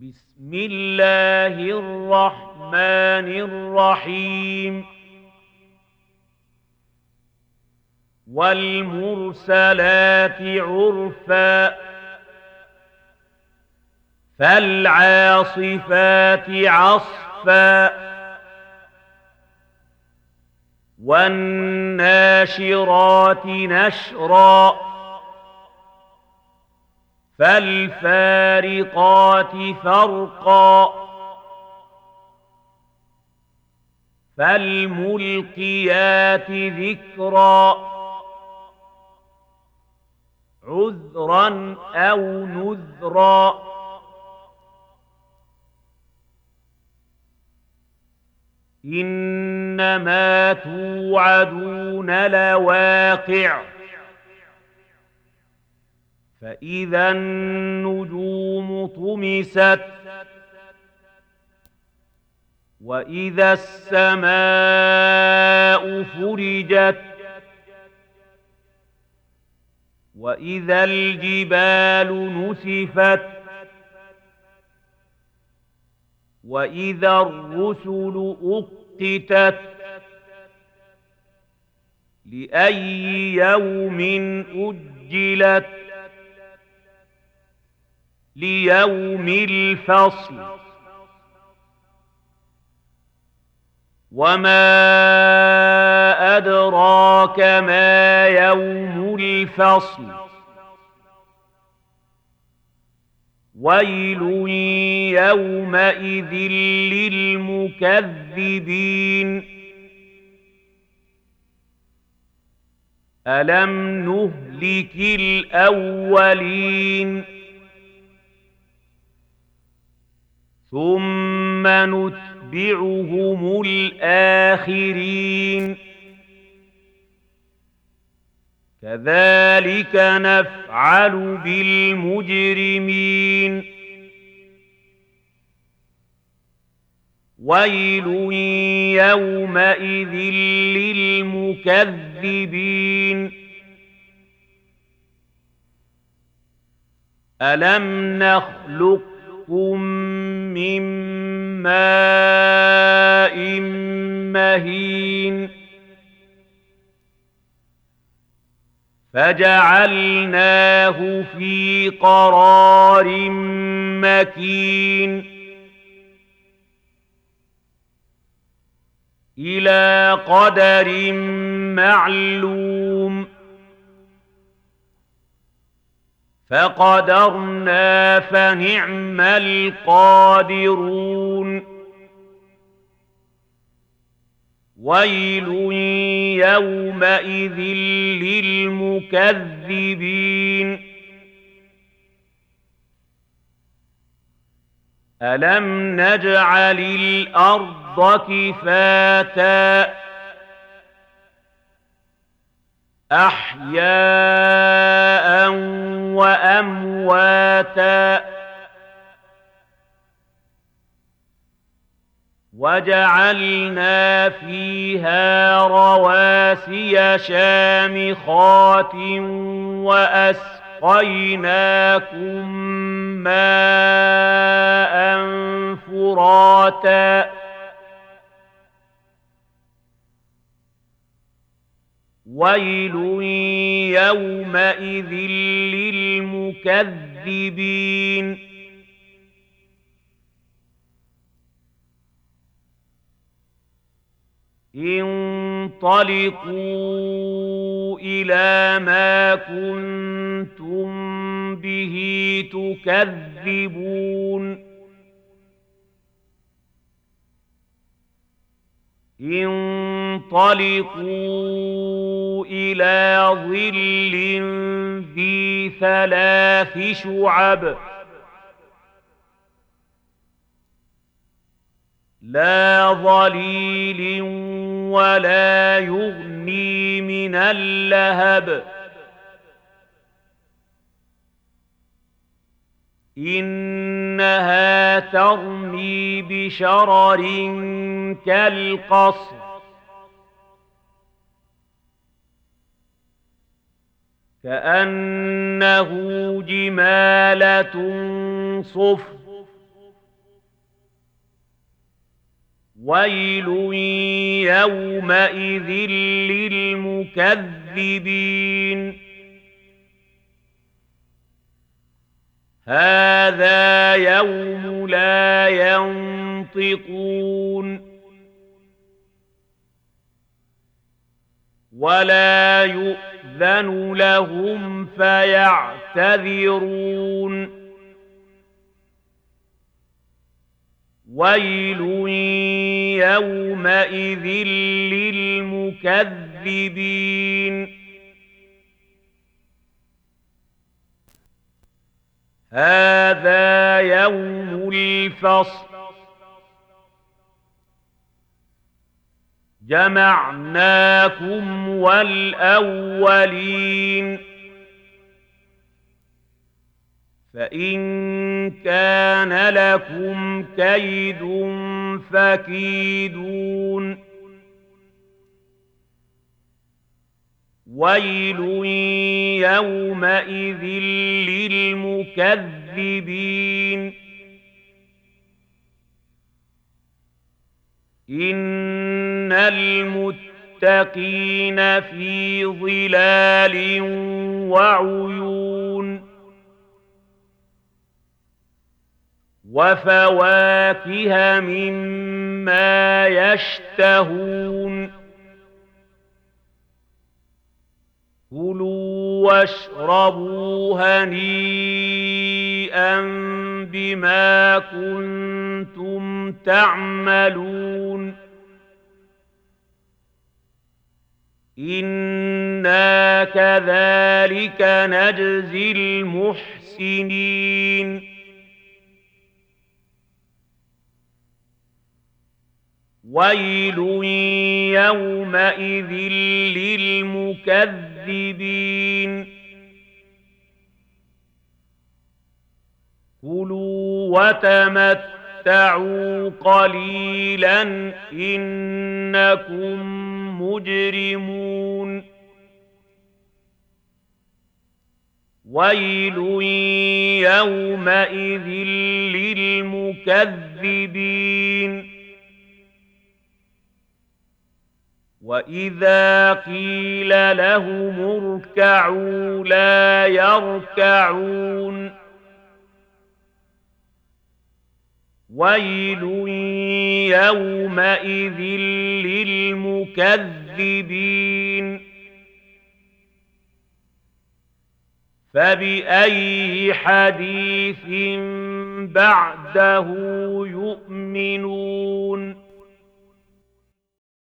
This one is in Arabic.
بسم الله الرحمن الرحيم والمرسلات عرفا فالعاصفات عصفا والناشرات نشرا فالفارقات فرقا فالملقيات ذكرا عذرا أو نذرا إنما توعدون لواقع فإذا النجوم طمست وإذا السماء فرجت وإذا الجبال نسفت وإذا الرسل أقتت لأي يوم أجلت ليوم الفصل وما أدراك ما يوم الفصل ويل يومئذ للمكذبين ألم نهلك الأولين ثم نتبعهم الآخرين كذلك نفعل بالمجرمين ويل يومئذ للمكذبين ألم نخلقكم من ماء مهين فجعلناه في قرار مكين إلى قدر معلوم فقدرنا فنعم القادرون ويل يومئذ للمكذبين ألم نجعل الأرض كفاتا أحياء وأمواتا وجعلنا فيها رواسي شامخات وأسقيناكم ماء فراتا ويل يومئذ للمكذبين انطلقوا إلى ما كنتم به تكذبون انطلقوا إلى ظل ذي ثلاث شعب لا ظليل ولا يغني من اللهب إنها ترمي بشرر كالقصر كأنه جمالة صفر ويل يومئذ للمكذبين هذا يوم لا ينطقون ولا يؤذن لهم فيعتذرون ويل يومئذ للمكذبين هذا يوم الفصل جمعناكم والأولين فإن كان لكم كيد فكيدون ويل يومئذ للمكذبين إن المتقين في ظلال وعيون وفواكه مما يشتهون كلوا واشربوا هنيئا بما كنتم تعملون إنا كذلك نجزي المحسنين ويل يومئذ للمكذبين كلوا وتمتعوا قليلا إنكم مجرمون ويل يومئذ للمكذبين وإذا قيل لهم اركعوا لا يركعون ويل يومئذ للمكذبين فبأي حديث بعده يؤمنون